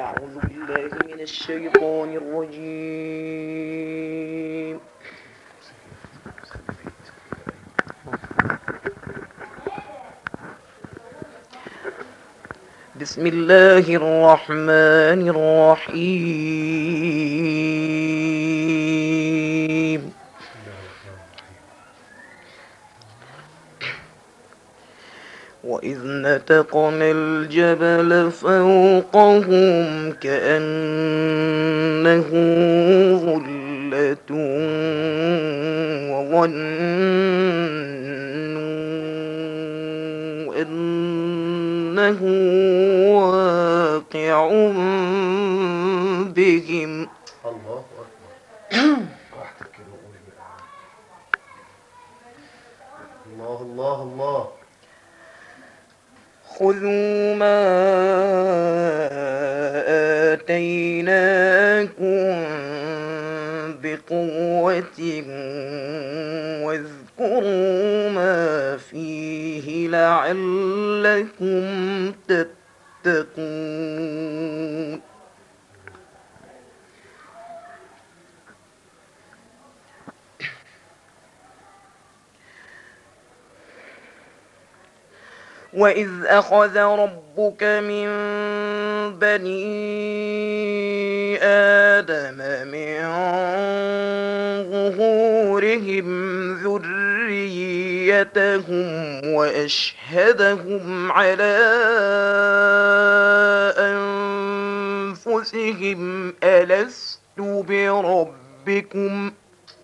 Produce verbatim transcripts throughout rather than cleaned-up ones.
أعوذ بالله من الشيطان الرجيم. بسم الله الرحمن الرحيم. وإذ نتقنا الجبل فوقهم كأنه ظلة وظنوا أنه واقع بهم. الله أكبر. الله الله الله. خذوا ما آتيناكم بقوة واذكروا ما فيه لعلكم تتقون. وإذ أخذ ربك من بني آدم من ظهورهم ذريتهم وأشهدهم على أنفسهم ألست بربكم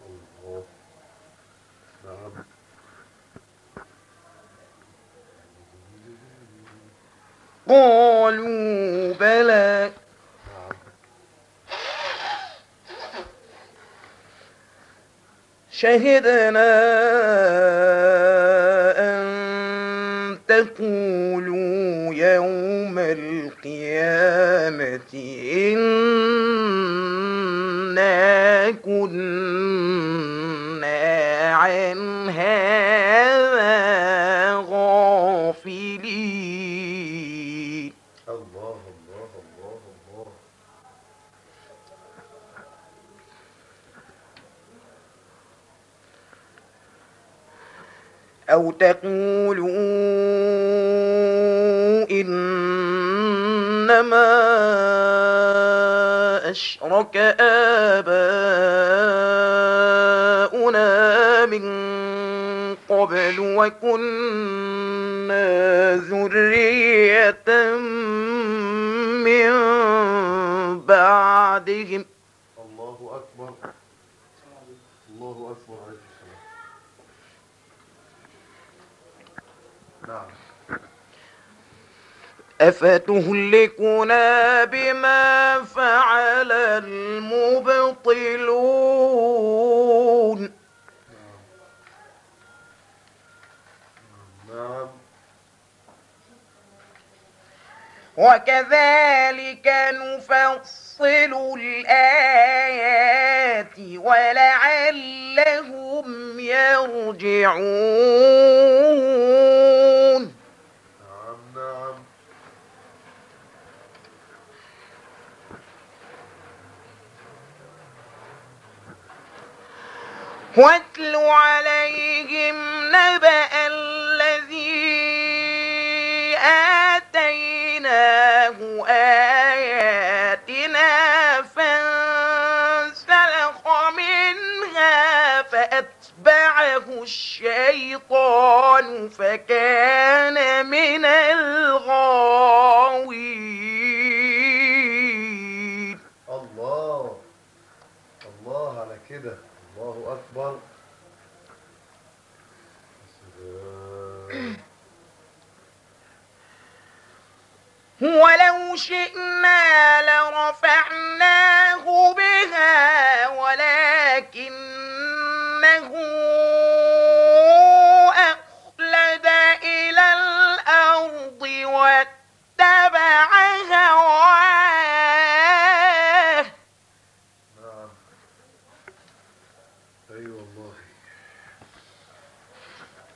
قالوا بلى شهدنا أن تقولوا يوم القيامة إنا كنا عن هذا غافلين. الله الله الله الله. أو تقولوا إنما أشرك آباؤنا من قبل وكنا ذرية من بعدهم. الله أكبر. الله أكبر. عليه السلام. نعم. أفتهلكنا بما فعل المبطلون. نعم. وكذلك نفصل الآيات ولعلهم يرجعون. نعم نعم. واتل عليهم نبأ الذي آتيناه آياتنا فانسلخ منها فأتبعه الشيطان فكان من الغاوين. الله الله على كده. الله أكبر. ولو شئنا لرفعناه بها ولكنه أخلد إلى الأرض واتبع هواه. نعم. أي والله.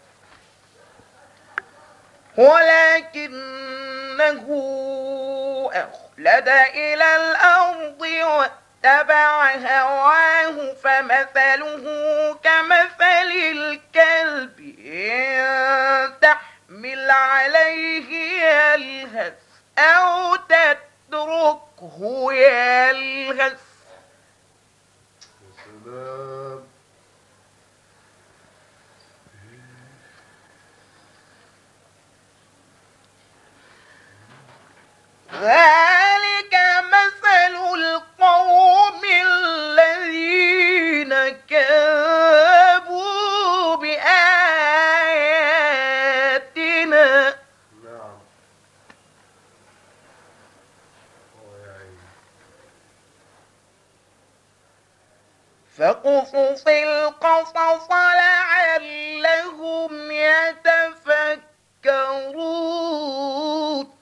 ولكنه وأخلد إلى الأرض واتبع هواه فمثله كمثل الكلب إن تحمل عليه يلهث أو تتركه يلهث. سلام. ذلك مثل القوم الذين كذبوا بآياتنا. نعم. يا عيني. فاقصص القصص لعلهم يتفكرون.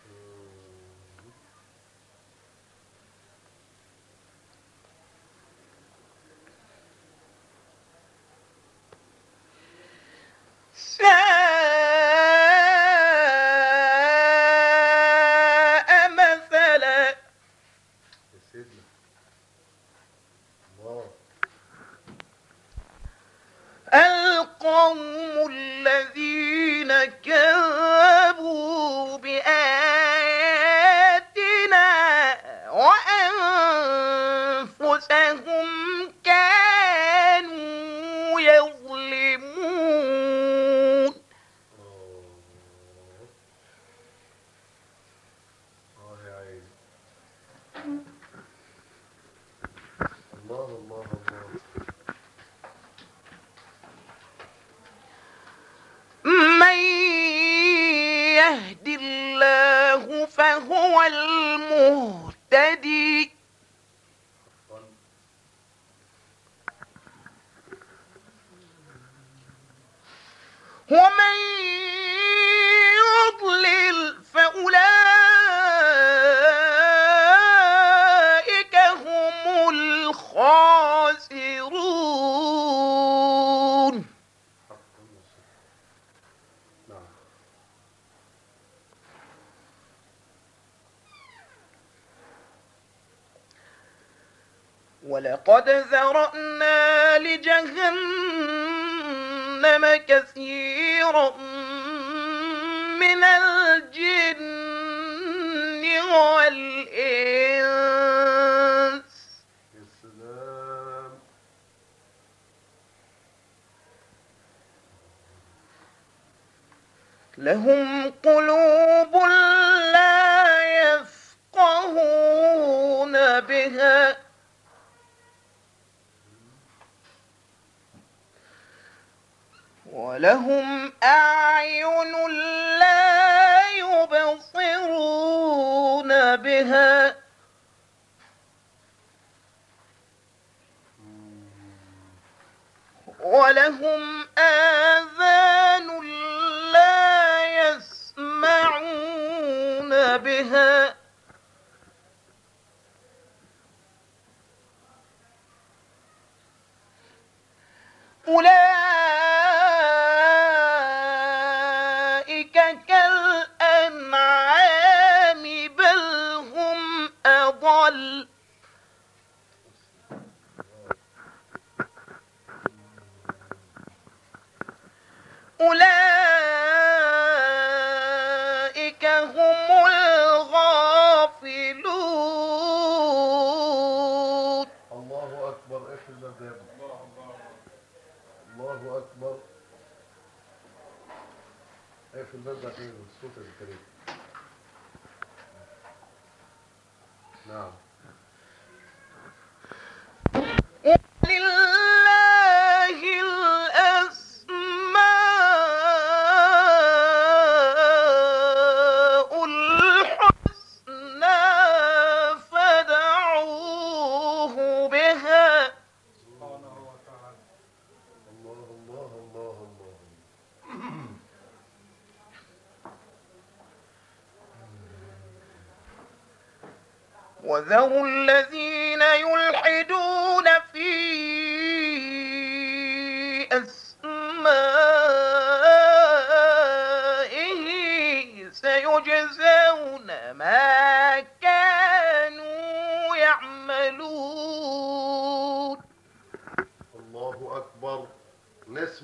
ساء مثلا يا سيدنا. الله. القوم الذين كذبوا بآياتنا وأنفسهم كانوا يظلمون. اه يا عيني. الله الله الله. من يهد الله فهو المهتدي ومن يضلل فأولئك هم الخاسرون. نعم. ولقد ذرأنا لجهنم كثيرا من الجن والإنس يا سلام. لهم قلوب لا يفقهون بها ولهم أعين لا يبصرون بها ولهم آذان لا يسمعون بها أولئك كالأنعام بل هم أضل أولئك هم الغافلون. الله أكبر. إيه في المذهب؟ الله أكبر. إيه في المذهب؟ إيه الصوت الكريم؟ نعم. ولله الأسماء الحسنى فادعوه بها. الله الله الله الله. وذروا الذين يلحدون في أسمائه سيجزون ما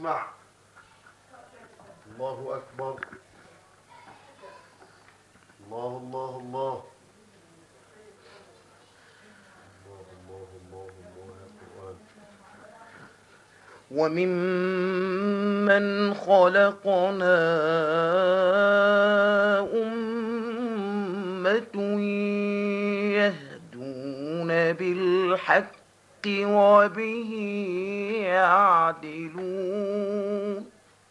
اسمع. الله أكبر. الله الله الله. الله الله الله الله يا قرآن. وممن خلقنا أمة يهدون بالحق وبه يعدلون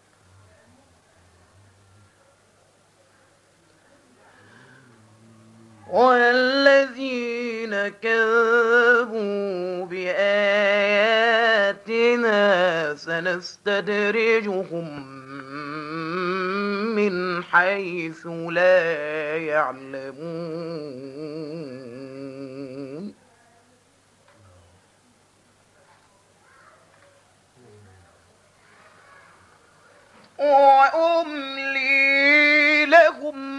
والذين كذبوا بآياتنا سنستدرجهم من حيث لا يعلمون وأملي لهم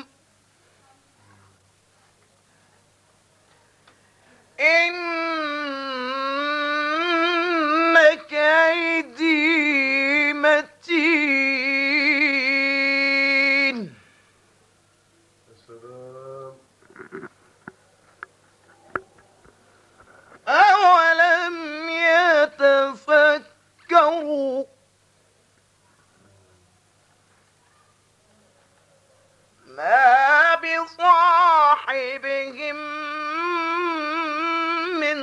إن كيدي متين. السلام. أولم يتفكروا ما بصاحبهم من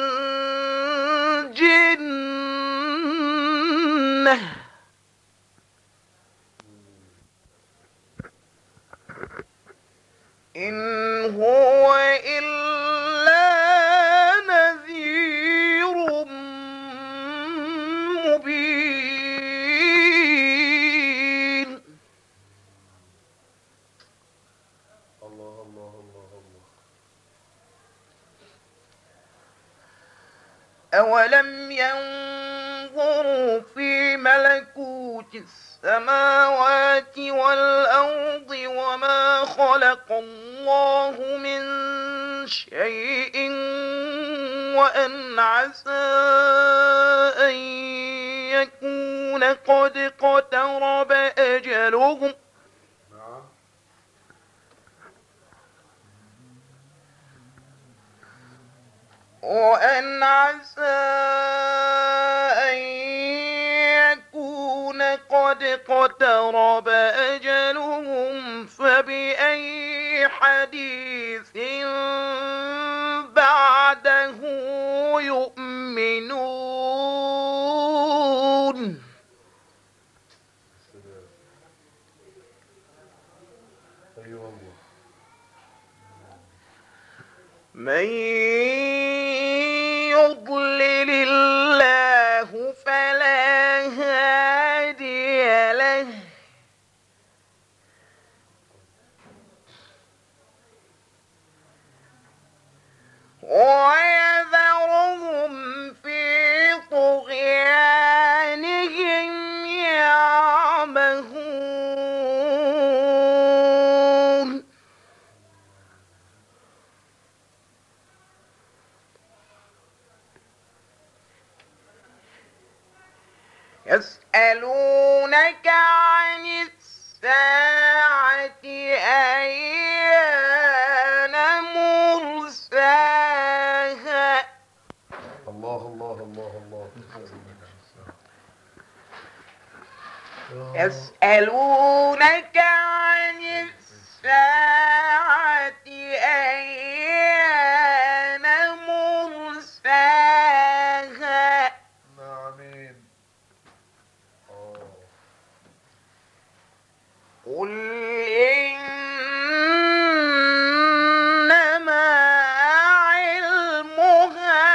جنة إن هو إلا نذير مبين. الله الله الله الله. أولم ينظروا في ملكوت السماوات والأرض وما خلق الله من شيء وأن عسى أن يكون قد اقترب أجلهم نعم. وأن عسى أن يكون قد اقترب أجلهم فبأي حديث بعده يؤمنون. السلام. أيوة الله. من يضلل الله فلا هادي له ويذرهم في طغيانهم يعمهون. يسألونك عن الساعة أيان مرساها الله الله الله الله. يسألونك عن الساعة أيان مرساها آمين. آه. قل إنما علمها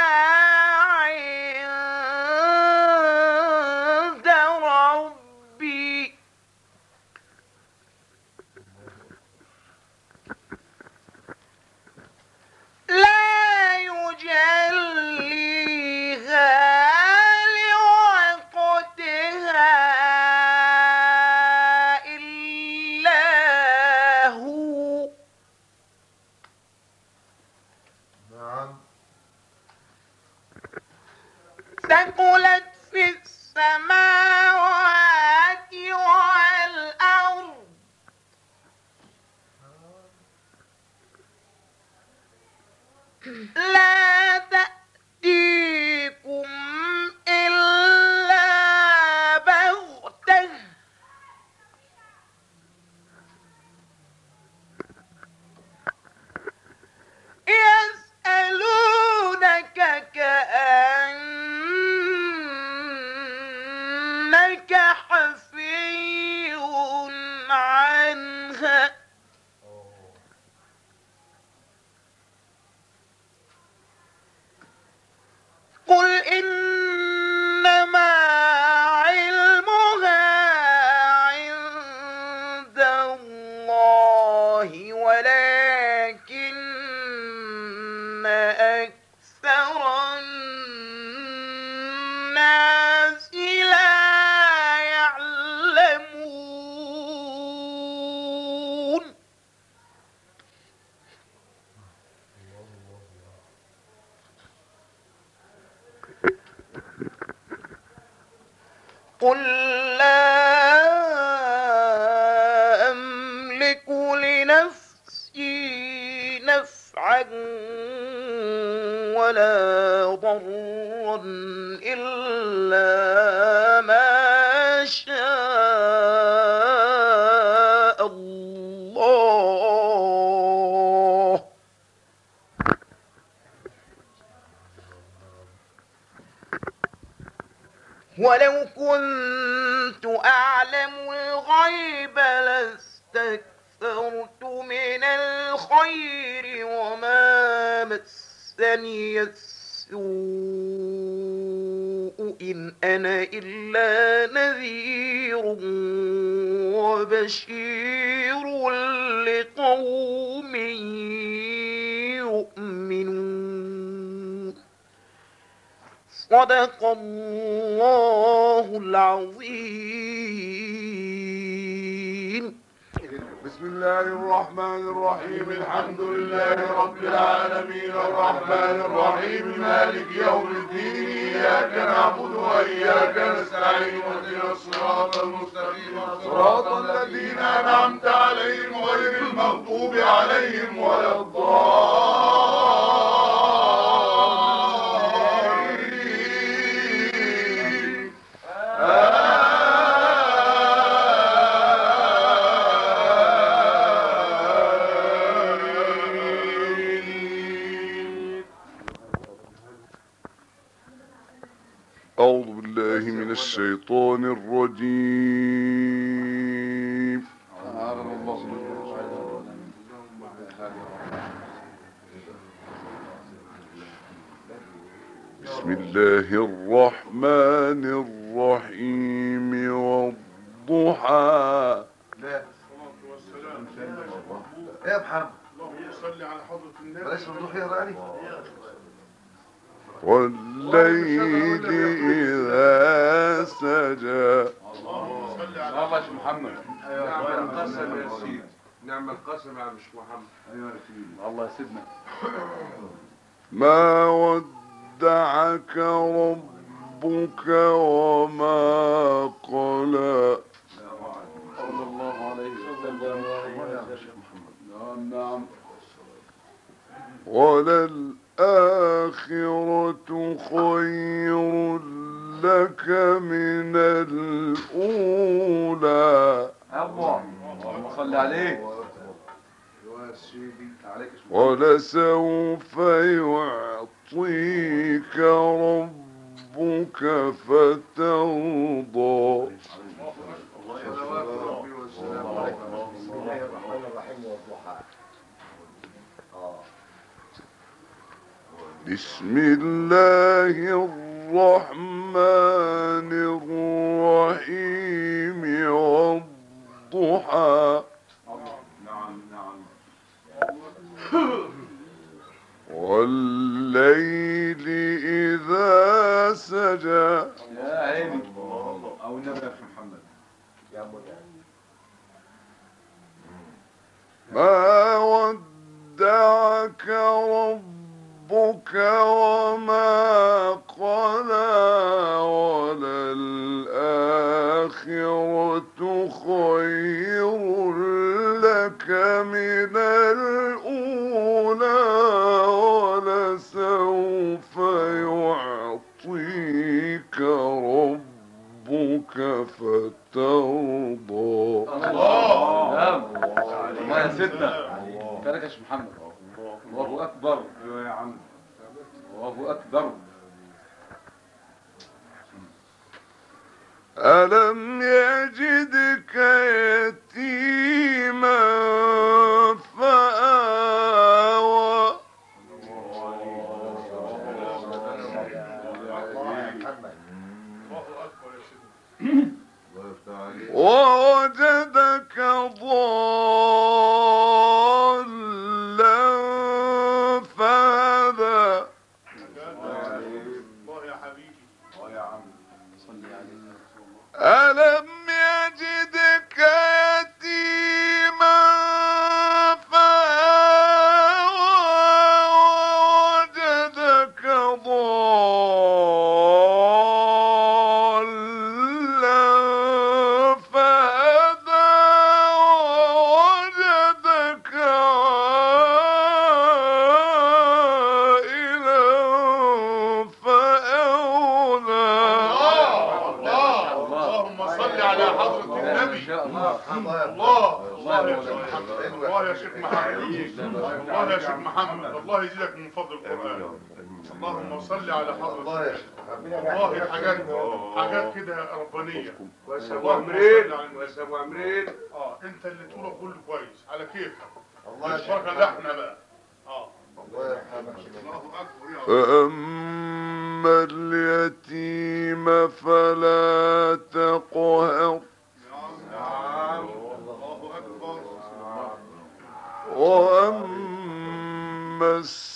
عند ربي لا يجليها لوقتها إلا هو نعم. ثقلت في السماوات لا تأتيكم إلا بغتة يسألونك كأنك حفي عنها قل إنما علمها عند الله ولكن أكثر الناس لا يعلمون قل لا أملك لنفسي نفعا ولا ضرا إلا ما شاء الله ولو كنت أعلم الغيب لاستكثرت من الخير وما مسني السوء إن أنا إلا نذير وبشير لقوم يؤمنون صدق الله العظيم. بسم الله الرحمن الرحيم الحمد لله رب العالمين الرحمن الرحيم مالك يوم الدين إياك نعبد وإياك نستعين واهدنا الصراط المستقيم صراط الذين أنعمت عليهم غير المغضوب عليهم ولا الضالين أعوذ بالله من الشيطان الرجيم. بسم الله الرحمن الرحيم والضحى. لا يا محمد اللهم صل على حضرة النبي. بلاش ممدوح يقرا يعني. والليل إذا سجى. اللهم صل على الله يا محمد. نعم القسم يا سيدي. نعم القسم يا مش محمد. ايوه يا سيدي. الله يسيبنا. ما ودعك ربك وما قلى. صلى الله عليه وسلم. نعم نعم. وللآخرة خير لك من الأولى. اللهم صل عليه. ولسوف يعطيك ربك فترضى. بسم الله الرحمن الرحيم والضحى. نعم نعم. والليل إذا سجى. يا عيني او النبي يا محمد. ما ودعك ربك وما قلى وللآخرة خير لك من الأولى ولسوف يعطيك ربك فترضى. الله الله يا سيدنا كانك يا شيخ محمد. الله اكبر. ايوه يا عم الله اكبر. ألم يجدك يتيما فآوى ووجدك ضالا فهدى. ألم يجدك يتيما فآوى ووجدك ضالا فهدى ووجدك عائلا فأغنى. على حضرة النبي. الله الله يا شيخ محمد. الله يا شيخ محمد. الله يا شيخ محمد. الله يزيدك من فضل القرآن. اللهم صل على حضرة الله يا شيخ محمد. والله حاجات حاجات كده ربانية. كويس يا ابو عمرين. كويس يا ابو عمرين. اه انت اللي تقوله كله كويس على كيفك. الله يشفعك احنا بقى. اه الله يرحمك. الله اكبر يا رب. فأما اليتيم فلا تقهر. وأما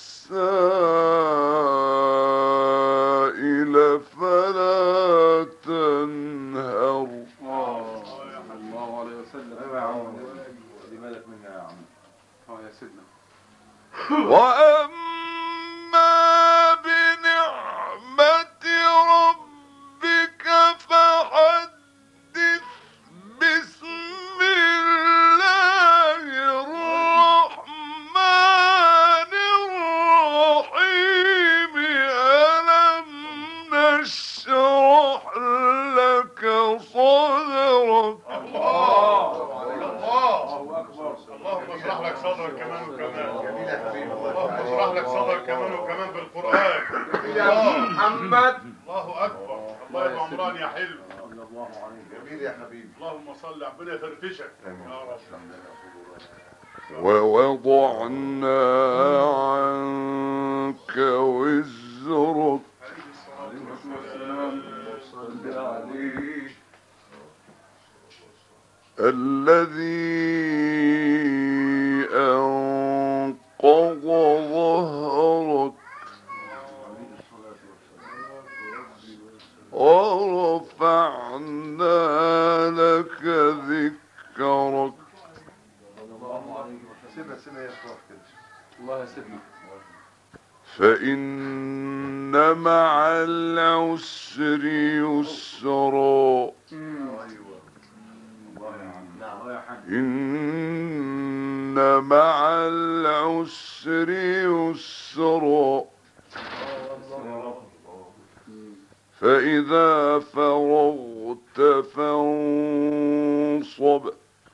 السائل فلا تنهر. الله عليه وسلم. ايوه يا عم دي بالك منها يا عم. اه يا سيدنا. وأما بنعمة ربك فحدث. بسم الله الرحمن الرحيم. ألم نشرح لك صدرك. الله الله أكبر. اللهم اشرح لك صدرك كمان وكمان. جميل يا حبيبي. اللهم اشرح لك صدرك كمان وكمان بالقرآن. يا محمد. الله أكبر. الله يبقى عمران يا حلو. الله عليك. جميل يا حبيبي. اللهم صل. ربنا يفرفشك يا رب. ووضعنا عنك وزرك الذي أنقض ظهرك ورفعنا لك ذكرك. الله يا سيدنا. فإن مع العسر يسرا. إن مع العسر يسرا. فإذا فرغت فانصب.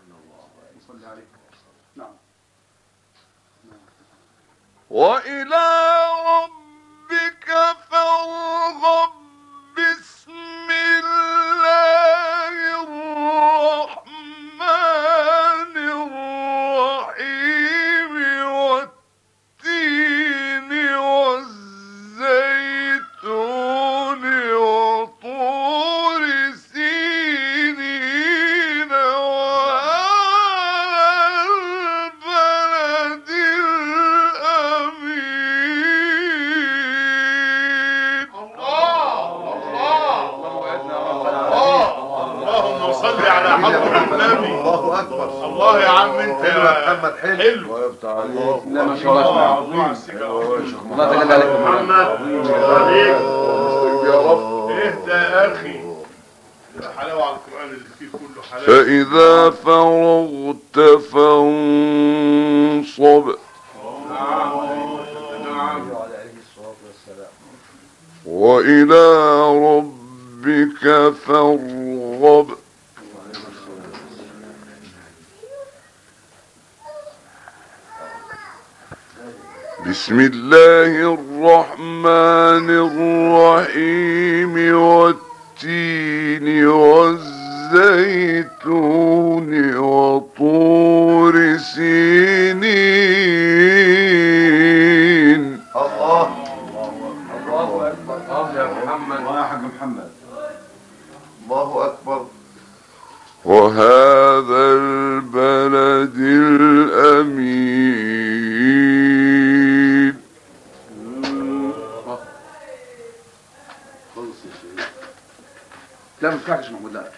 وإلى ربك فارغب. بسم الله الرحمن الرحيم. والتين والزيتون وطور سينين وهذا البلد الأمين. اللهم صل على حضرة النبي. الله أكبر. الله يا عم انت يا محمد. حلو الله يفتح عليك. لا ما شاء الله الله الله تجلى عليك محمد. عليك يا رب. اهدى يا اخي. حلاوة على القرآن اللي فيه كله حلاوة. فإذا فرغت فانصب. وإلى ربك فارغب. بسم الله الرحمن الرحيم والتين والزيتون وطور سينين. الله الله أكبر. الله يا محمد. الله يا حاج محمد. الله أكبر. وهذا البلد الأمين. لا ما تفكرش محمود. لا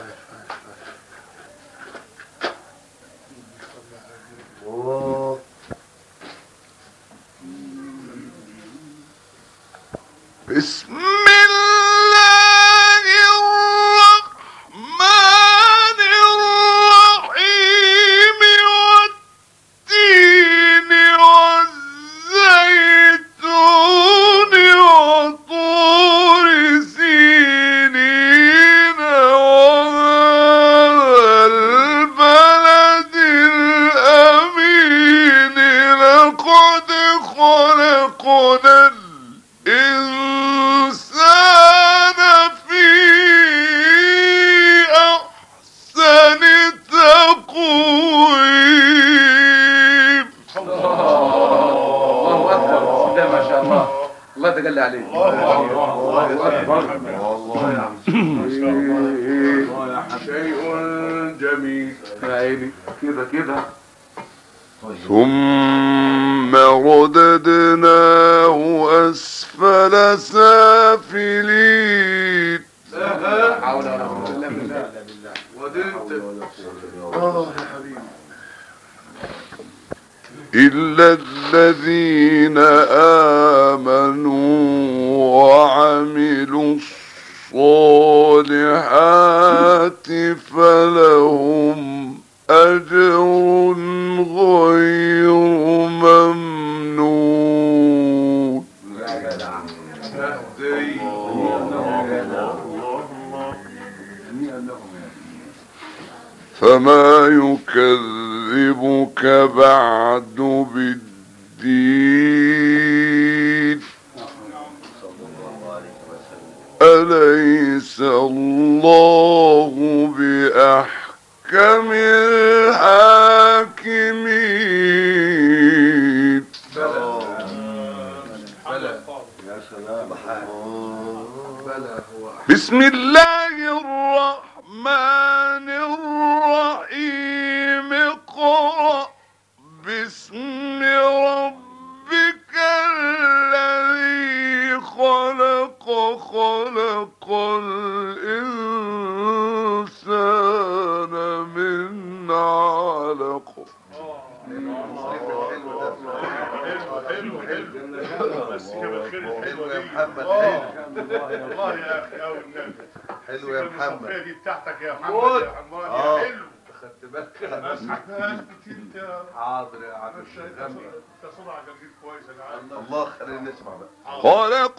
الله. بسم الله الرحمن الرحيم والتين والزيتون وطور سينين وهذا البلد الأمين. لقد خلقنا الإنسان في أحسن تقويم. الله أكبر. لا ما شاء الله. الله تجلى عليه. الله أكبر. الله يا عم. شيء جميل. يا عيني كده كده. ثم رددناه أسفل سافلين. لا حول ولا قوة إلا بالله. ودنت اه يا حبيبي. إلا الذين آمنوا وعملوا الصالحات فلهم أجر غير ممنون. فما يكذبك بعد بالدين. أليس الله بأحكم الحاكمين. بسم الله الرحمن الرحيم. اقرأ باسم ربك الذي خلق. خلق الإنسان من علق. حلو حلو بس كده خير. حلو يا محمد. حلو والله يا اخي قوي النبي. حلو يا محمد. دي بتاعتك يا محمد. يا حماد يا حلو. خدت بالك ناس كتير. انت حاضر يا عم. انت صنع جديد كويس. انا عارف. الله خلينا نسمع بقى. خلق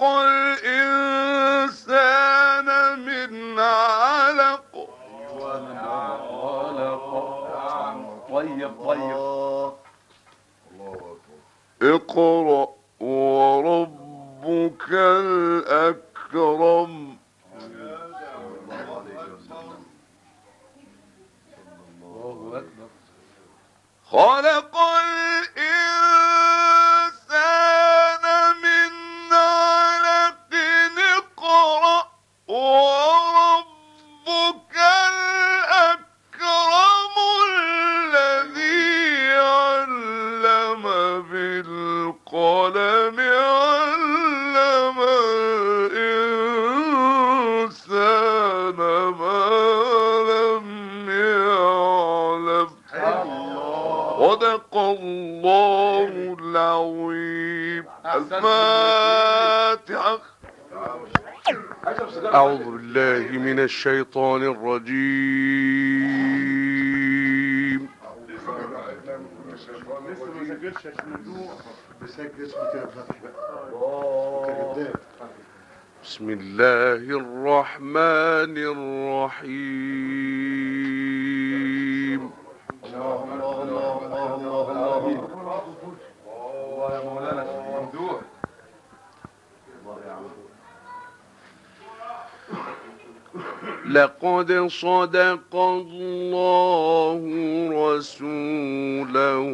الانسان من علق. ايوه من علق. طيب طيب. اقرأ وربك الأكرم. خلق الإنسان من علق. اقرأ وربك الأكرم الذي علم بالقلم. علم الإنسان ما لم يعلم. صدق الله العظيم. الفاتحة. أعوذ بالله من الشيطان الرجيم. لسه ما سجلش عشان الموضوع. بسجل اسمه كده فتح بقى. انت كداب. بسم الله الرحمن الرحيم. الله الله الله الله الله الله الله يا مولانا ممدوح. لقد صدق الله رسوله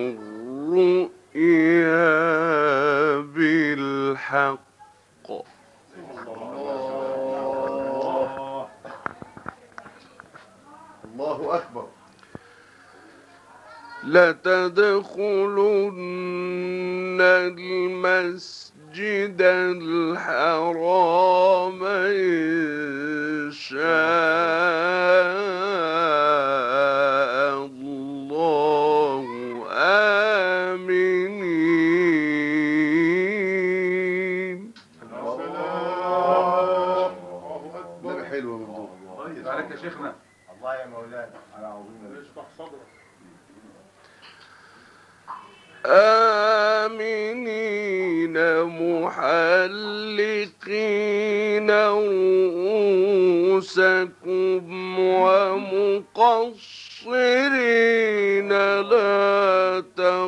الرؤيا بالحق. الله أكبر. لتدخلن المسجد الحرام إن شاء الله آمنين. الله أكبر. حلوة ممدوح. عليك يا شيخنا. الله يا مولانا على عظيم. اشرح صدرك. آمنين محلقين رؤوسكم ومقصرين لا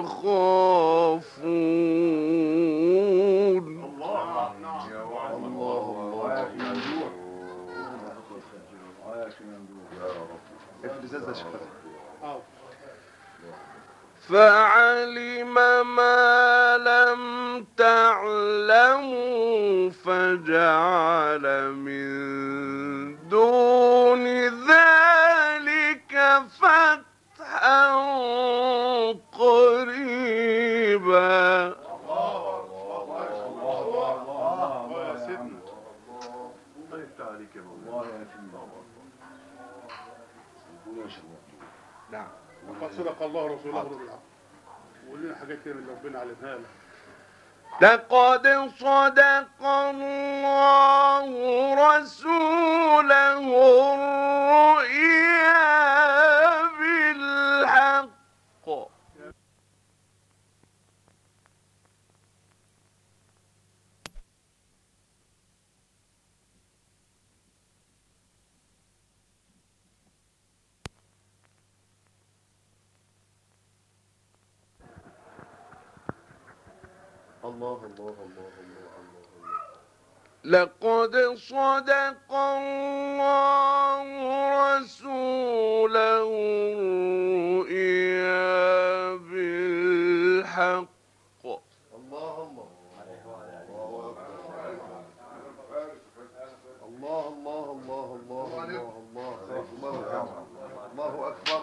تخافون. الله نعم يا الله الله يا ممدوح. يا رب. افرز هذا شفتك. فعلم ما لم تعلموا فجعل من دون ذلك فتحا قريبا. نعم. وقد صدق الله رسوله بالحق. وقول لنا حاجات كده اللي ربنا علمها لنا. لقد صدق الله رسوله الرؤيا بالحق. الله الله الله الله الله. لقد صدق الله رسوله الرؤيا بالحق. الله الله الله الله الله الله الله الله الله أكبر.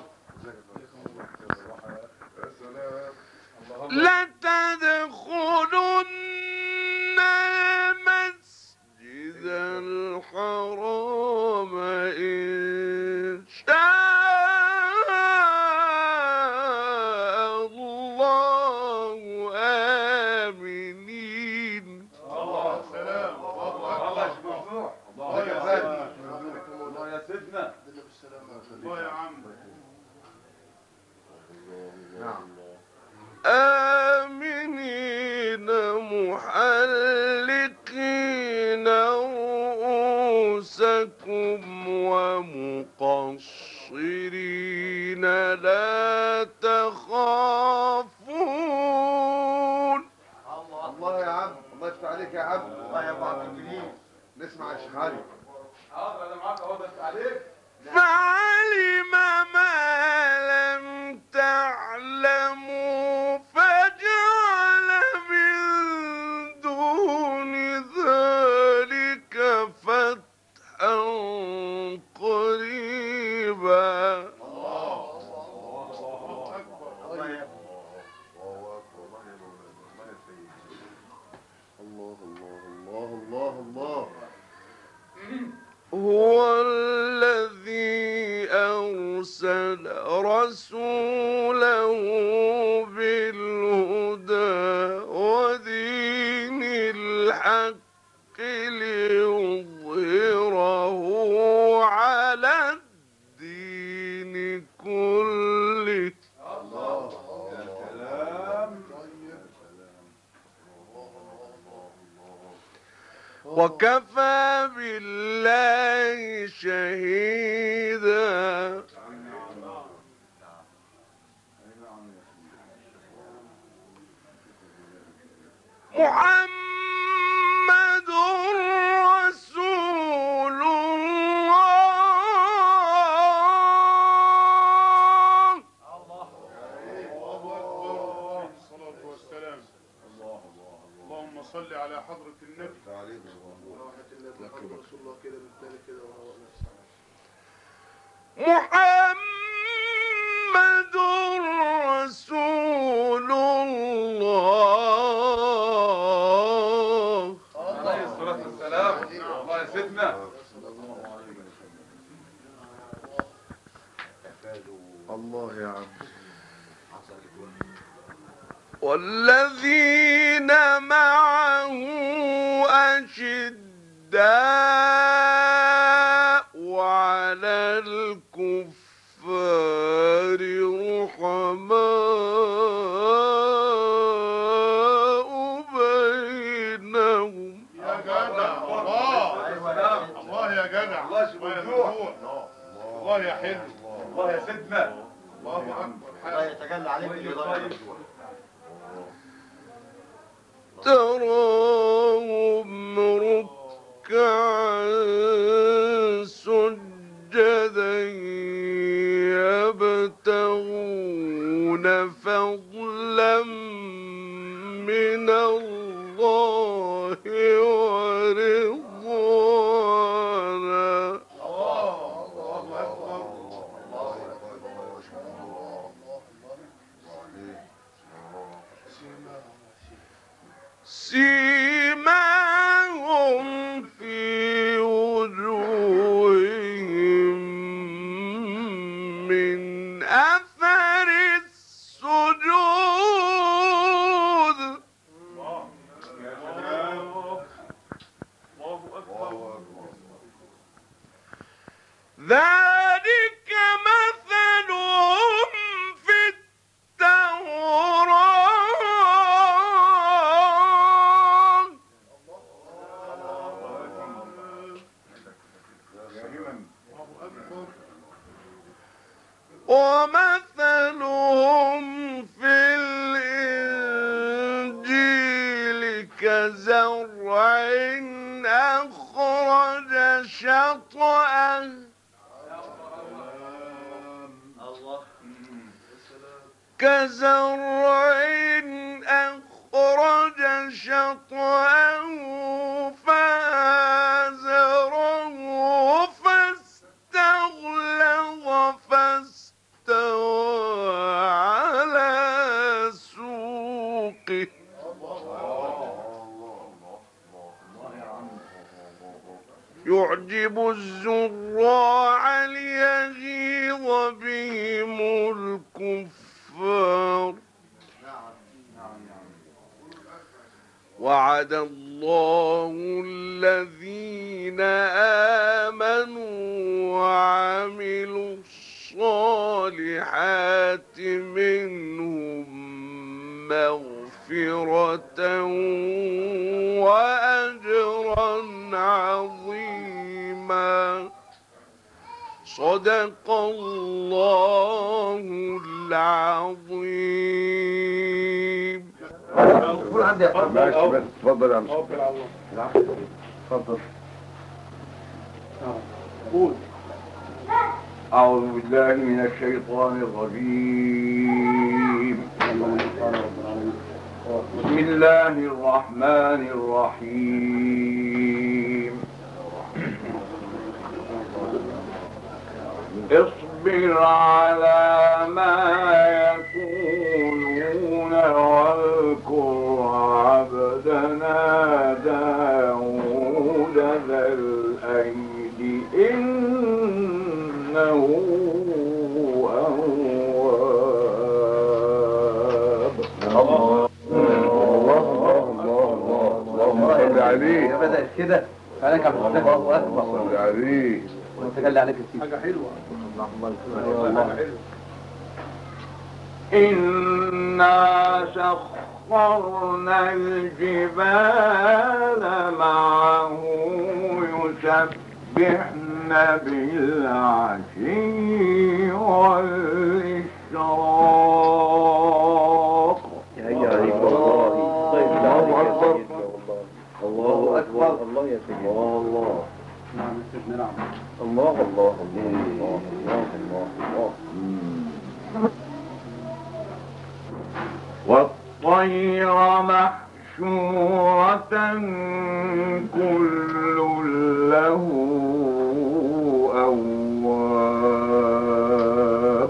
لتدخلن المسجد الحرام إن شاء الله آمنين. الله سلام. الله يا ممدوح. الله يا سيدنا. الله يا سيدنا. الله يا عم. نعم. آمنين محلقين رؤوسكم ومقصرين لا تخافون. الله يا عم. الله يفتح عليك يا عم. الله يا ابو عبد الجليل. نسمع يا شيخ علي. حاضر انا معاك اهو بس عليك. فعلم ما لم تعلموا فجعل من دون ذلك فتحا قريبا. الله أكبر. الله يا الله الله الله الله الله. هو الذي أرسل رسوله بالهدى ودين الحق ليظهره على الدين كله. الله سلام. وكفى بالله شهيدا. محمد رسول الله. الصلاة والسلام. اللهم صل على حضرة النبي. محمد رسول الله. عليه الصلاة والسلام. الله يا سيدنا. الله يا عم. والذين معه أشداء على الكفار رحماء بينهم. يا جدع الله. الله يا جدع. الله يا الله يا حلو. الله يا سيدنا. الله أكبر. الله يتجلى عليك بالرضا. تراهم ركعا سجدا يبتغون فضلا من الله ورضوانا. سيماهم في وجوههم من أثر السجود. ذلك مثلهم في التوراة. ومثلهم في الإنجيل كزرع أخرج شطأه كزرع أخرج شطأه فآزره فاستغلظ فاستوى على سوقه يعجب الزراع ليغيظ بهم الكفار. وعد الله الذين آمنوا وعملوا الصالحات منهم مغفرة وأجرا عظيما. صدق الله العظيم. ماشي بس اتفضل يا عم. اتفضل. قول. أعوذ بالله من الشيطان الرجيم. بسم الله الرحمن الرحيم. اصبر على ما يقولون واذكر عبدنا داود ذا الأيد إنه أواب. الله الله الله اللهم صل عليه. بدأت كده فأنا كان الله أكبر. صل عليه. ونتجلى عليك السيد. حاجة حلوة. الله حاجة حلوة. إنا سخرنا الجبال معه يسبحن بالعشي والإشراق. الله أكبر. الله يا سيدي. الله نعم نعم. الله الله الله الله الله. والطير محشورة كل له أواب.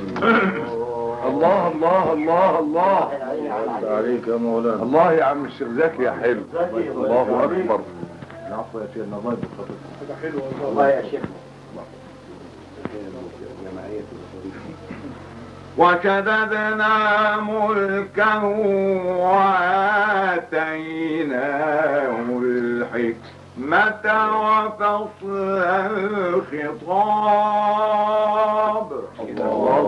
الله الله الله الله عليك يا مولانا. الله يا عم الشيخ زكي يا حلو. الله أكبر. العفو يا سيدنا. الله يبارك فيك. حلو والله يا شيخ. وشددنا ملكه وآتيناه الحكمة وفصل الخطاب. الله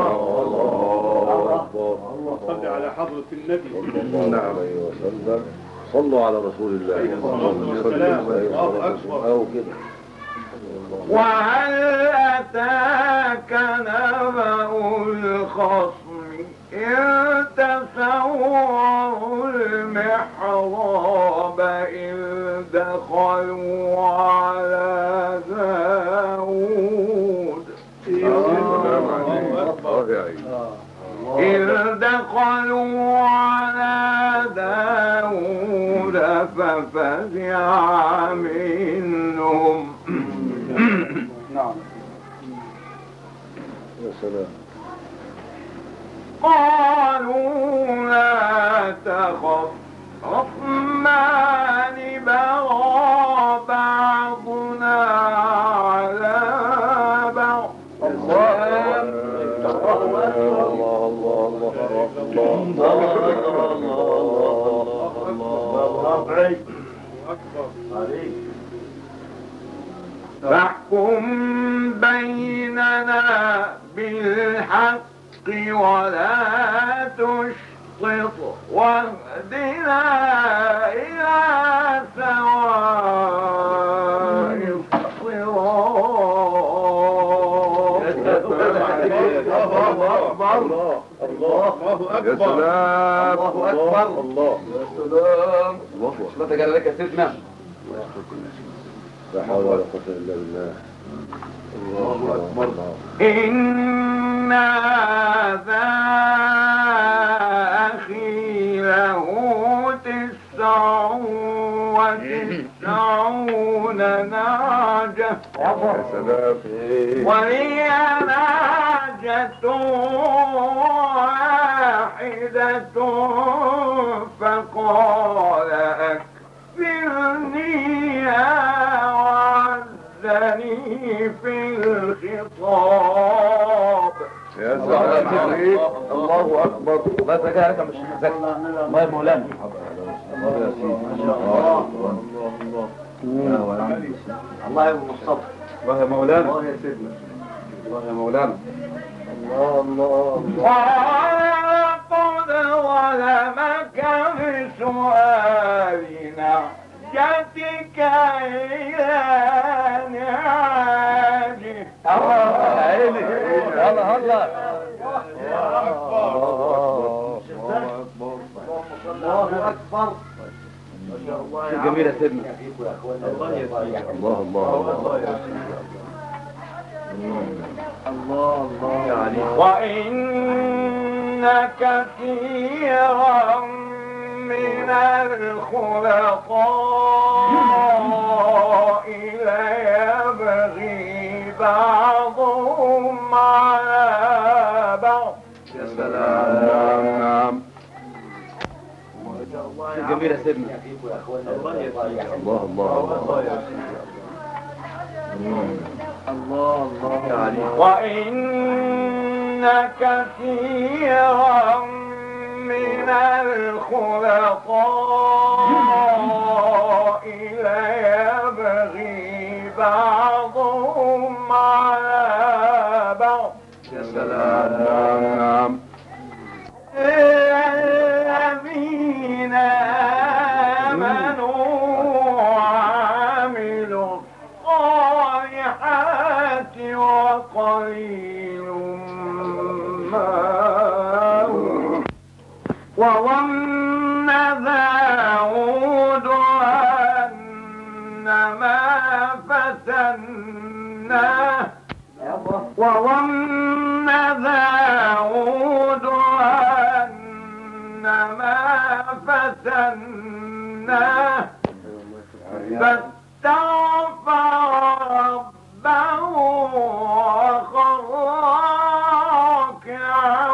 الله صل على حضرة النبي صلى الله عليه وسلم. صلوا على رسول الله. الله أكبر. أو كده. وهل أتاك نبأ الخصم إذ تسوروا المحراب إذ دخلوا على داود إذ دخلوا على داود ففزع منهم. نعم. يا سلام. قالوا لا تخف خصمان بغى بعضنا على بعض. الله الله الله فاحكم بيننا بالحق ولا تشطط واهدنا إلى سواء الصراط. الله الله يا سلام. الله أكبر. الله يا سلام. الله لا تجعل لك يا سيدنا. لا حول ولا قوة إلا بالله. الله أكبر. إن هذا أخي له تسع وتسعون نعجة يا سلام. ولي نعجة واحدة فقال أكفرنيها وعزني في الخطاب. يا سلام عليك. الله أكبر. الله يتجاهلك مش زكي. الله يا مولانا. الله يا سيدي. الله يا مصطفى. الله يا مولانا. الله يا سيدنا. الله يا مولانا. الله الله وقد ظلمك بسؤال نعجتك إلى نعاجه. الله عيني. الله الله. الله أكبر. ما شاء الله. جميل يا سيدنا. الله يا سيدنا. الله الله الله الله يعني. وإن كثيرا من الخلطاء ليبغي بعضهم على بعض. يا سلام. نعم نعم. جميل يا سيدنا. الله الله الله الله يعني. وإن كثيرا من الخلطاء ليبغي بعضهم على بعض. يا سلام. نعم نعم. وظن داود أنما فتناه وظن داود أنما فتناه فاستغفر ربه وخر راكعا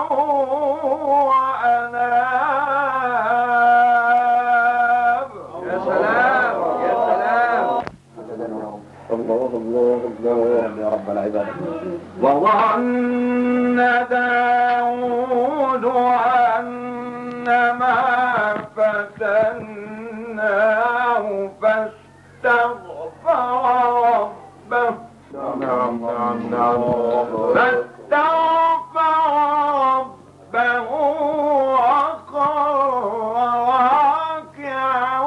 وأناب. يا سلام يا سلام. الله الله الله يا رب العباد. وظن داود أنما فتناه فاستغفر ربه نعم نعم نعم. فاستغفر ربه وخر راكعا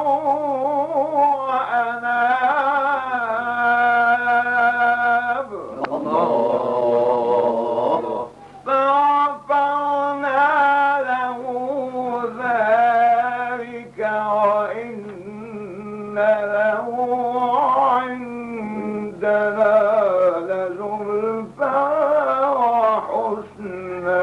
وأناب. فغفرنا له ذلك وإن له عندنا لزلفى وحسن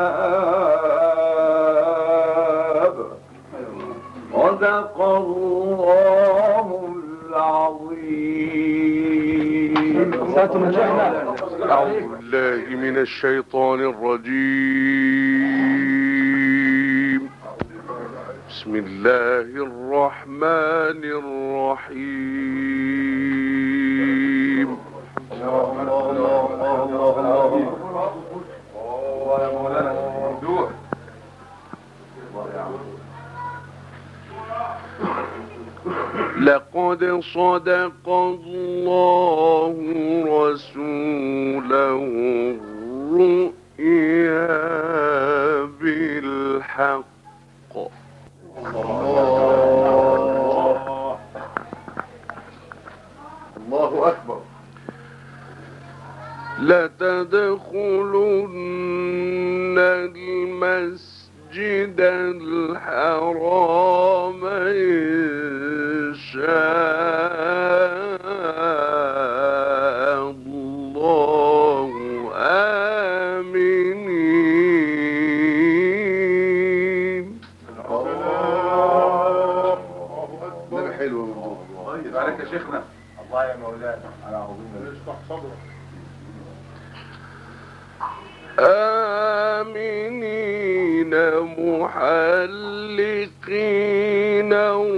مآب. صدق الله العظيم. أعوذ بالله من الشيطان الرجيم. بسم الله الرحمن الرحيم. لقد صدق الله رسوله الرؤيا بالحق. الله الله أكبر. لتدخلن المسجد الحرام إن شاء الله آمنين. ده حلو عليك يا شيخنا. الله يا مولانا على عظيم. اشرح صدرك. آمنين محلقين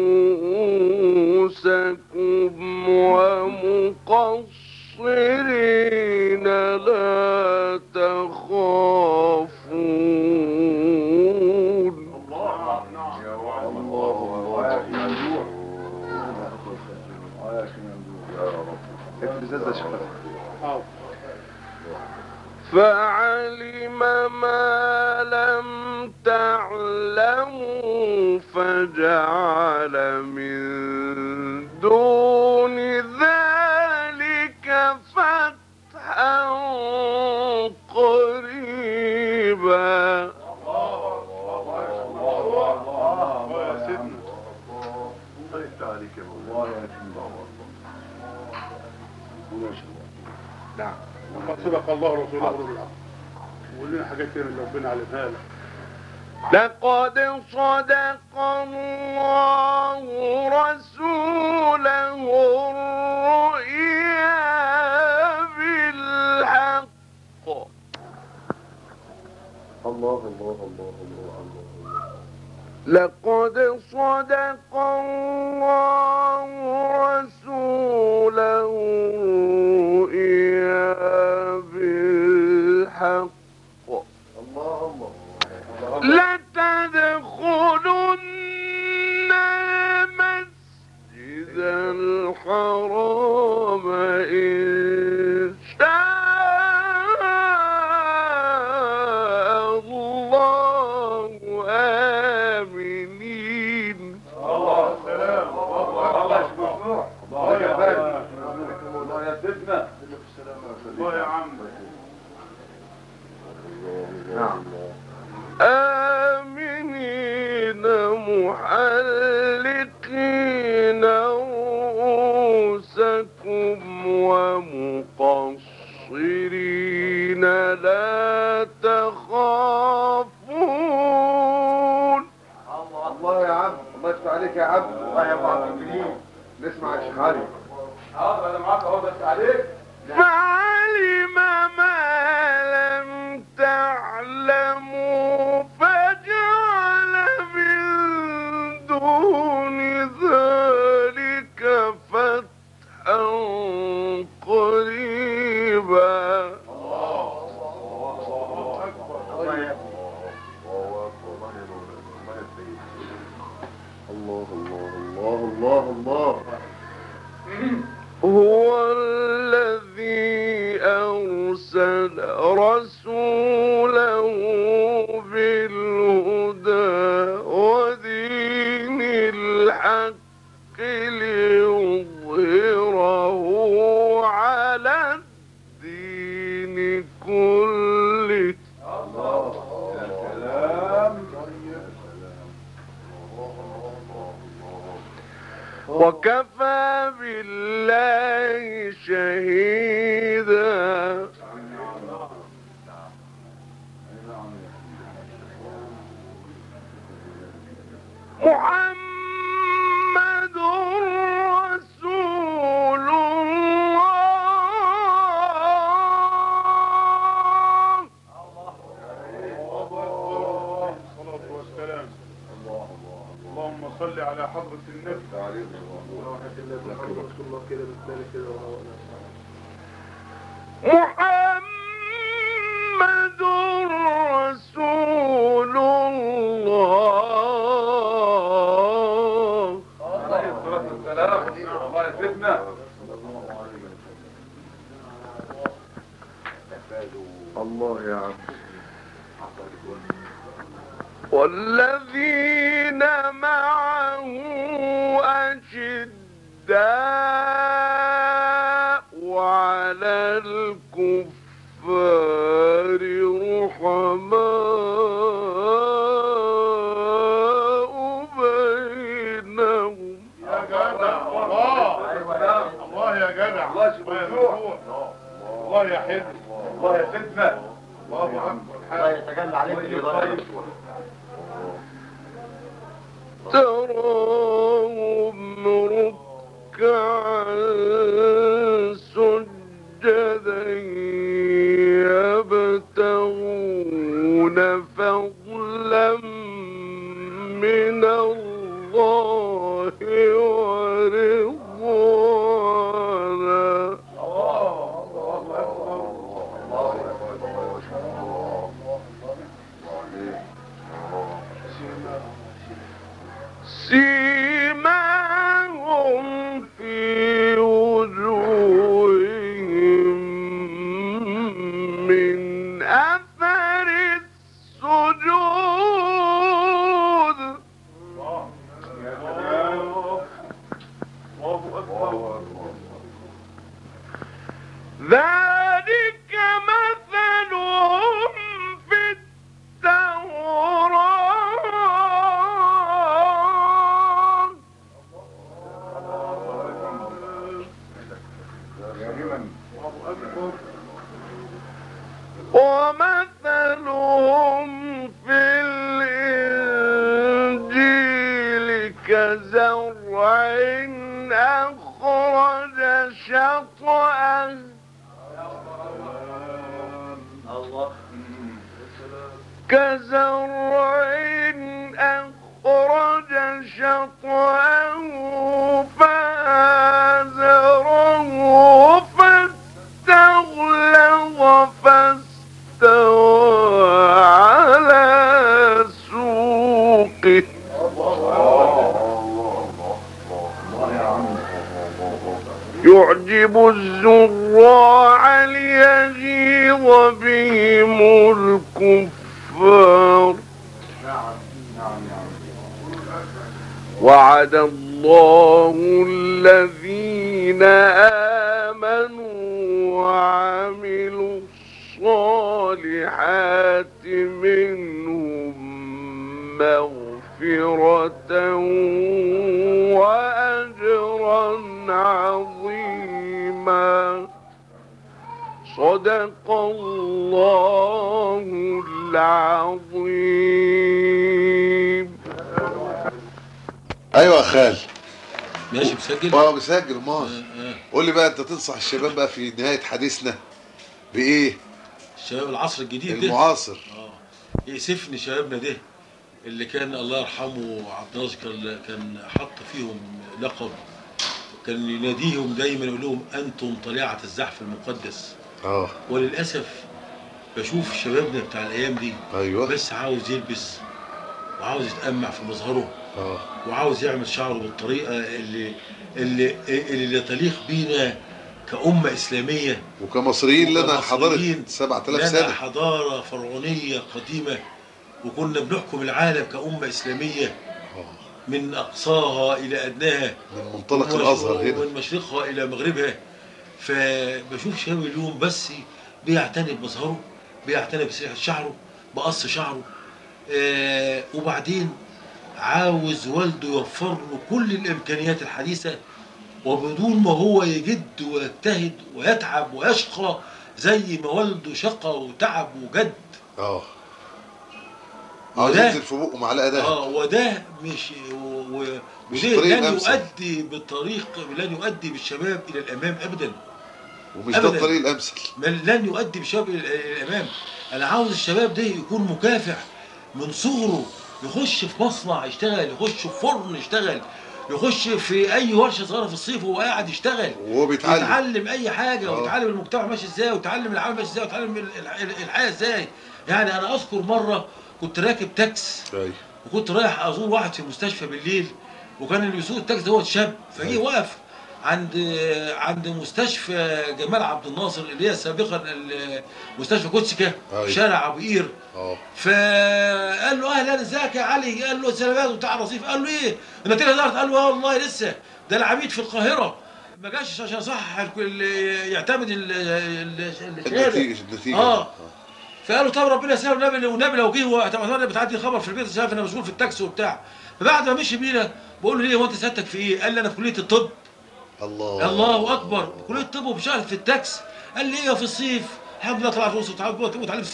رؤوسكم ومقصرين لا تخافون. فعلم ما لم تعلموا فجعل من دون ذلك فتحا قريبا. نعم. وقد صدق الله رسوله بالحق. ولنا حاجات كده اللي ربنا علمها لك. لقد صدق الله رسوله الرؤيا بالحق. الله الله الله الله الله. لقد صدق الله رسوله الرؤيا بالحق. الله الله. لتدخلن المسجد الحرام إن شاء الله آمنين. الله السلام. الله يشكرك. الله يا باشا. الله يا سيدنا. الله يا عم. نعم. آمنين محلقين رؤوسكم ومقصرين لا تخافون. الله يا عبد، الله يفتح عليك يا عبد. الله يا ابو عبد الكريم، نسمع يا شيخ علي. اه انا معاك اهو بس عليك. فعلم ما لم تعلموا فجعل من دون ذلك فتحا قريبا. الله الله الله الله الله. هو الذي أرسل رسوله بالهدى ودين الحق ليظهره على الدين كله. وكفى بالله شهيدا. محمد رسول الله. الصلاة والسلام. اللهم صل على حضرة النبي. محمد رسول الله. عليه الصلاة والسلام. الله يسلمنا. الله يا عبد. والذين معه أشداء على الكفار رحماء بينهم. يا جدع الله. الله يا جدع. الله يسبحك. الله يا حلو. الله يسلمنا. الله اكبر. الله يتجلى عليك بضيق. تراهم ركعا سجدا يبتغون فضلا من الله ورضوانا. سيماهم في وجوههم من أثر السجود. ذلك مثلهم في التوراة. ومثلهم في الإنجيل كزرع أخرج شطأه كزرع أخرج شطأه فآزره فاستغلظ فاستوى على سوقه يعجب الزراع ليغيظ بهم الكفار. وعد الله الذين آمنوا وعملوا الصالحات منهم مغفرة مغفرة وأجرا عظيما. صدق الله العظيم. ايوه يا خال. ماشي مسجل؟ اه مسجل. امال آه آه. قول لي بقى، انت تنصح الشباب بقى في نهايه حديثنا بايه؟ الشباب العصر الجديد ده المعاصر. اه يأسفني شبابنا ده اللي كان الله يرحمه عبد الناصر كان كان حط فيهم لقب، كان يناديهم دايما يقول لهم انتم طليعه الزحف المقدس. اه وللاسف بشوف شبابنا بتاع الايام دي ايوه بس عاوز يلبس وعاوز يتأمع في مظهره اه وعاوز يعمل شعره بالطريقه اللي اللي اللي تليق بينا كأمة إسلامية وكمصريين لنا حضاره وكمصريين سبعة آلاف لنا سنه. حضارة فرعونية قديمة، وكنا بنحكم العالم كأمة إسلامية من أقصاها إلى أدناها، من منطلق الازهر هنا، ومن مشرقها إلى مغربها. فبشوف شباب اليوم بس بيعتني بمظهره، بيعتني بسريحة شعره، بقص شعره، آه وبعدين عاوز والده يوفر له كل الإمكانيات الحديثة وبدون ما هو يجد ويجتهد ويتعب ويشقى زي ما والده شقى وتعب وجد. اه عاوز وده ينزل في بقه معلقه ده. اه وده مش و- و- مش وده الطريق لن الأمثل. يؤدي بالطريق لن يؤدي بالشباب الى الامام ابدا. ومش ده أبداً. الطريق الامثل. بل لن يؤدي بالشباب الى إلى الامام. انا عاوز الشباب ده يكون مكافح من صغره، يخش في مصنع يشتغل، يخش في فرن يشتغل، يخش في اي ورشه صغيره في الصيف وهو قاعد يشتغل وهو بيتعلم يتعلم اي حاجه، آه. ويتعلم المجتمع ماشي ازاي، ويتعلم العالم ماشي ازاي، ويتعلم ال- ال- الحياه ازاي. يعني انا اذكر مره كنت راكب تاكس ايوه وكنت رايح ازور واحد في المستشفى بالليل، وكان اللي بيسوق التاكسي ده هو شاب، فجه وقف عند عند مستشفى جمال عبد الناصر اللي هي سابقا ال- مستشفى كوتسكا أيوة. في شارع ابو قير. اه فقال له اهلا ازيك يا علي، قال له سلامات وبتاع رصيف، قال له ايه النتيجه ظهرت، قال له اه والله لسه، ده العميد في القاهره ما جاش عشان يصحح ال- يعتمد ال- ال- الشهاده. النتيجه النتيجه اه فقال له طب ربنا يسلم، والنبي والنبي لو جه هو انا بتعدي خبر في البيت شايف انا مشغول في التاكسي وبتاع. فبعد ما مشي بينا بقول له ليه هو انت سيادتك في ايه؟ قال لي انا في كليه الطب. الله الله اكبر، كليه الطب وبشتغل في التاكسي. قال لي ايه في الصيف الحمد لله طلعت وسط وتعلم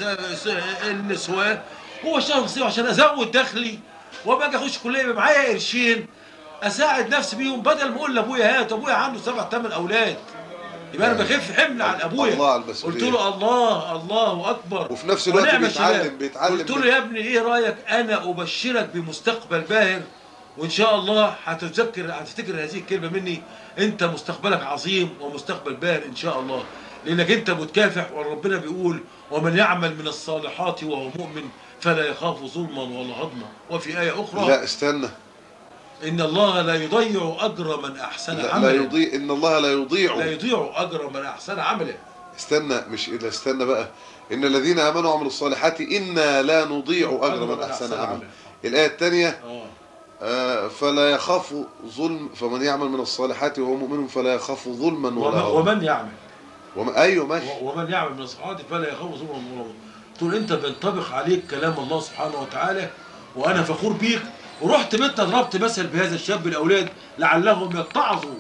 النسوان، هو اشتغل في الصيف عشان ازود دخلي وابقى اجي اخش كليه يبقى معايا قرشين اساعد نفسي بيهم، بدل ما اقول لابويا هات، ابويا عنده سبع ثمان اولاد يبقى انا بخف حمل عن ابويا. الله على المسؤولية. قلت له الله الله اكبر، وفي نفس الوقت ونعم بيتعلم الشباب. بيتعلم قلت له يا ابني ايه رايك، انا ابشرك بمستقبل باهر، وان شاء الله هتتذكر هتفتكر هذه الكلمه مني، انت مستقبلك عظيم ومستقبل باهر ان شاء الله، لانك انت متكافح، وربنا بيقول ومن يعمل من الصالحات وهو مؤمن فلا يخاف ظلما ولا هضما. وفي ايه اخرى لا استنى، ان الله لا يضيع اجر من احسن لا, عملا. لا يضيع، ان الله لا يضيع لا يضيع اجر من احسن عملا. استنى مش الا استنى بقى، ان الذين امنوا وعملوا الصالحات انا لا نضيع اجر من احسن عملا. الايه الثانيه اه آه فلا يخاف ظلم، فمن يعمل من الصالحات وهو مؤمن فلا يخاف ظلما ولا ومن, هضما. ومن يعمل ومن ايوه ماشي و- ومن يعمل من الصالحات فلا يخاف ظلما ولا هضما. تقول انت بينطبق عليك كلام الله سبحانه وتعالى، وانا فخور بيك. ورحت بيتنا ضربت مثل بهذا الشاب الاولاد لعلهم يتعظوا.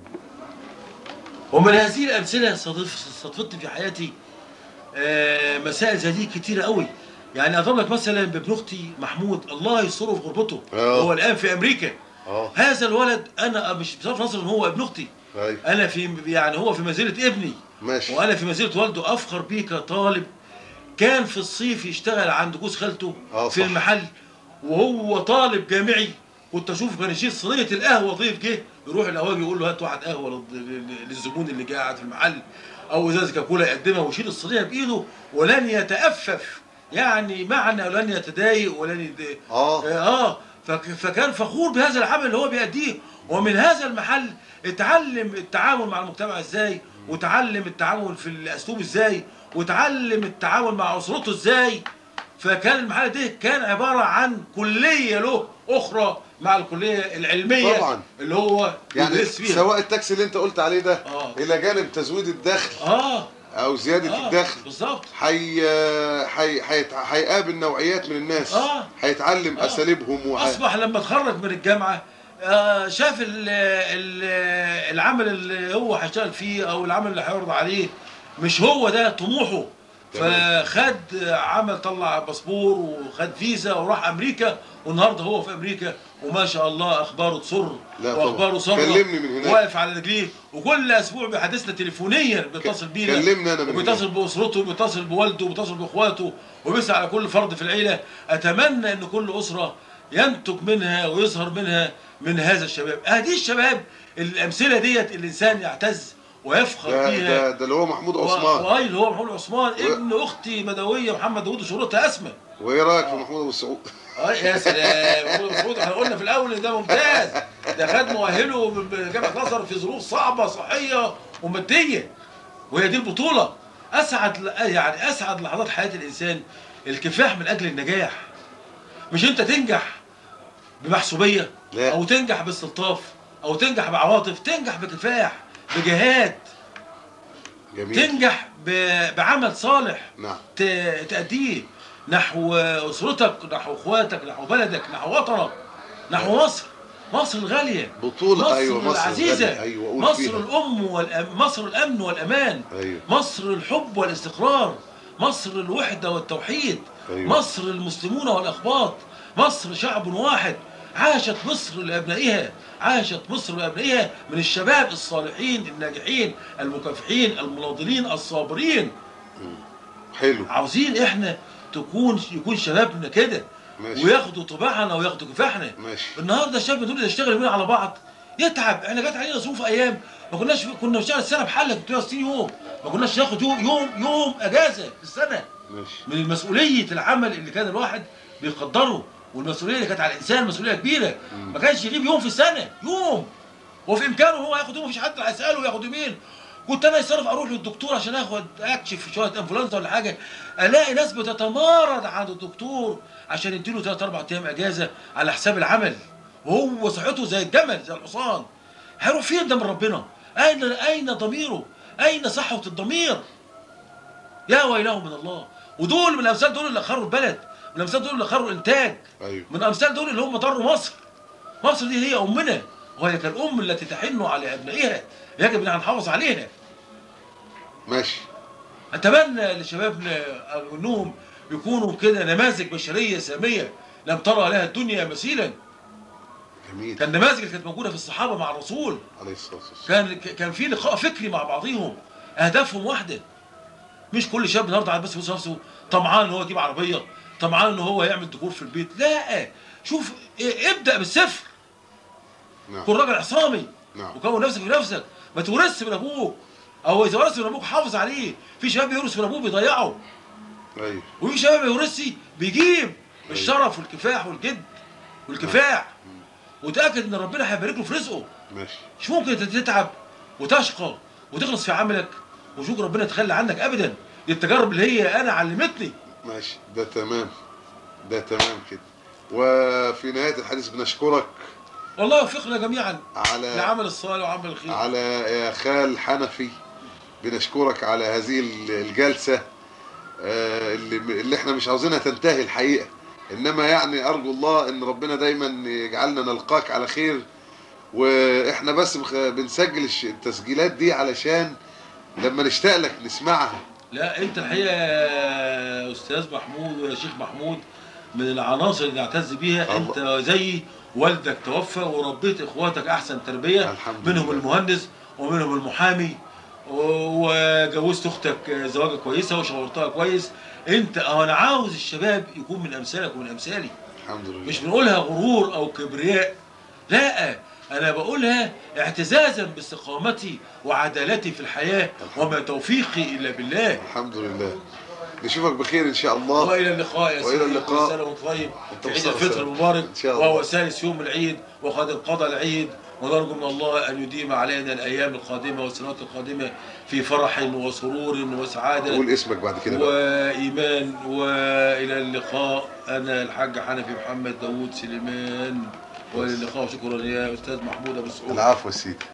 ومن هذه الامثله صادفت في حياتي آه مسائل زي دي كتيره قوي. يعني اضرب لك مثلا بابن اختي محمود الله يستره في غربته، أوه. هو الان في امريكا. اه هذا الولد انا مش بصرف نظر ان هو ابن اختي، ايوه انا في يعني هو في منزله ابني ماشي وانا في منزله والده. افخر بيه كطالب. كان في الصيف يشتغل عند جوز خالته آه في صح. المحل، وهو طالب جامعي. كنت اشوف كان يشيل صينيه القهوه، ضيف جه يروح القهوجي يقول له هات واحد قهوه لل- لل- للزبون اللي قاعد في المحل، او ازازه كاكولا يقدمها، ويشيل الصينيه بايده ولن يتأفف، يعني معنى لن يتضايق ولن يد... اه اه فك- فكان فخور بهذا العمل اللي هو بيأديه. ومن هذا المحل اتعلم التعامل مع المجتمع ازاي، وتعلم التعامل في الاسلوب ازاي، وتعلم التعامل مع اسرته ازاي. فكان المحل ده كان عباره عن كليه له اخرى مع الكليه العلميه طبعا. اللي هو يعني بيدرس فيها. سواء التاكسي اللي انت قلت عليه ده آه. الى جانب تزويد الدخل اه او زياده آه الدخل بالظبط. حي حي هيقابل نوعيات من الناس، آه هيتعلم آه. اساليبهم وح... اصبح لما اتخرج من الجامعه آه شاف ال ال العمل اللي هو هيشتغل فيه او العمل اللي هيعرض عليه مش هو ده طموحه، فخد عمل طلع باسبور وخد فيزا وراح امريكا، والنهارده هو في امريكا وما شاء الله اخباره تسر واخباره سره، كلمني من هناك، واقف على رجليه، وكل اسبوع بيحدثنا تليفونيا، بيتصل بينا، كلمني انا من وبيتصل باسرته، وبيتصل بوالده، وبيتصل باخواته، وبيسعى على كل فرد في العيله. اتمنى ان كل اسره ينتج منها ويظهر منها من هذا الشباب. هذه الشباب الامثله ديت الانسان يعتز ويفخر ده بيها. ده, ده اللي هو محمود عثمان، واي اللي هو محمود عثمان و... ابن اختي بدويه محمد داوود وشروطها اسمى. وايه رايك في محمود ابو سعود؟ اه يا سلام، محمود ابو سعود احنا قلنا في الاول ان ده ممتاز، ده خد مؤهله من جامعه الازهر في ظروف صعبه صحيه وماديه، وهي دي البطوله. اسعد يعني اسعد لحظات حياه الانسان الكفاح من اجل النجاح، مش انت تنجح بمحسوبيه لا. او تنجح باستلطاف او تنجح بعواطف، تنجح بكفاح بجهاد، جميل. تنجح بعمل صالح نعم تأديه نحو أسرتك، نحو إخواتك، نحو بلدك، نحو وطنك، نحو مصر، مصر الغالية، بطولة. مصر أيوة مصر العزيزة، أيوة مصر فيها. الأم والأم... مصر الأمن والأمان، أيوة. مصر الحب والاستقرار، مصر الوحدة والتوحيد، أيوة. مصر المسلمون والأخباط، مصر شعب واحد. عاشت مصر لأبنائها، عاشت مصر لأبنائها من الشباب الصالحين الناجحين المكافحين المناضلين الصابرين. حلو. عاوزين احنا تكون يكون شبابنا كده، وياخدوا طباعنا وياخدوا كفاحنا. ماشي. النهارده الشباب دول يشتغل يومين على بعض يتعب. احنا جت علينا ظروف ايام ما كناش كنا بنشتغل السنه بحالك ثلاث وستين يوم، ما كناش ناخد يوم يوم يوم اجازه في السنه. ماشي. من مسؤوليه العمل اللي كان الواحد بيقدره، والمسؤوليه اللي كانت على الانسان مسؤوليه كبيره. ما كانش يغيب يوم في السنه، يوم، وفي امكانه هو ياخد يوم، مفيش حد هيساله ياخد يومين. كنت انا يصرف اروح للدكتور عشان اخد اكشف شويه انفلونزا ولا حاجه، الاقي ناس بتتمارض عند الدكتور عشان يديله ثلاث اربع ايام اجازه على حساب العمل، وهو صحته زي الجمل زي الحصان. هيروح فين ده من ربنا؟ اين اين ضميره؟ اين صحه الضمير؟ يا ويله من الله. ودول من الامثال دول اللي اخروا البلد، من الامثال دول اللي اخروا الانتاج. أيوه. من الامثال دول اللي هم ضروا مصر. مصر دي هي امنا، وهي كالام التي تحن على ابنائها، يجب ان نحافظ عليها. ماشي. اتمنى لشبابنا انهم يكونوا كده نماذج بشريه ساميه لم ترى لها الدنيا مثيلا. جميل. كان نماذج اللي كانت موجوده في الصحابه مع الرسول عليه الصلاه والسلام، كان كان في لقاء فكري مع بعضهم، اهدافهم واحده. مش كل شاب النهارده قاعد بس يبص نفسه طمعان ان هو يجيب عربيه، طمعان ان هو يعمل ديكور في البيت. لا، شوف ابدا بالصفر. نعم. كن راجل عصامي. نعم. وكون نفسك بنفسك، ما تورثش من ابوك، او اذا ورثت من ابوك حافظ عليه. في شباب بيورث من ابوه بيضيعه. ايوه. وفي شباب بيورث بيجيب الشرف والكفاح والجد والكفاح، وتاكد ان ربنا هيبارك له في رزقه. ماشي. مش ممكن تتعب وتشقى وتخلص في عملك وشوف ربنا يتخلى عنك ابدا. دي التجارب اللي هي انا علمتني. ماشي، ده تمام، ده تمام كده. وفي نهايه الحديث بنشكرك والله يوفقنا جميعا على العمل الصالح وعمل الخير. على يا خال حنفي، بنشكرك على هذه الجلسه اللي اللي احنا مش عاوزينها تنتهي الحقيقه، انما يعني ارجو الله ان ربنا دايما يجعلنا نلقاك على خير. واحنا بس بنسجل التسجيلات دي علشان لما نشتاق لك نسمعها. لا انت الحقيقه يا استاذ محمود ويا شيخ محمود من العناصر اللي نعتز بيها. انت زي والدك توفى وربيت اخواتك احسن تربيه، منهم المهندس ومنهم المحامي، وجوزت اختك زواجه كويسه وشاورتها كويس. انت انا عاوز الشباب يكون من امثالك ومن امثالي. الحمد لله. مش بنقولها غرور او كبرياء، لا، انا بقولها اعتزازا باستقامتي وعدالتي في الحياه، وما توفيقي الا بالله. الحمد لله. نشوفك بخير ان شاء الله. والى اللقاء يا سيدي. والى اللقاء. كل سنه وانت طيب. عيد الفطر المبارك وهو ثالث يوم العيد وقد انقضى العيد، ونرجو من الله ان يديم علينا الايام القادمه والسنوات القادمه في فرح وسرور وسعاده. قول اسمك بعد كده بقى. وايمان. والى اللقاء. انا الحاج حنفي محمد داوود سليمان. والى اللقاء. شكرا يا استاذ محمود ابو سعود. العفو يا سيدي.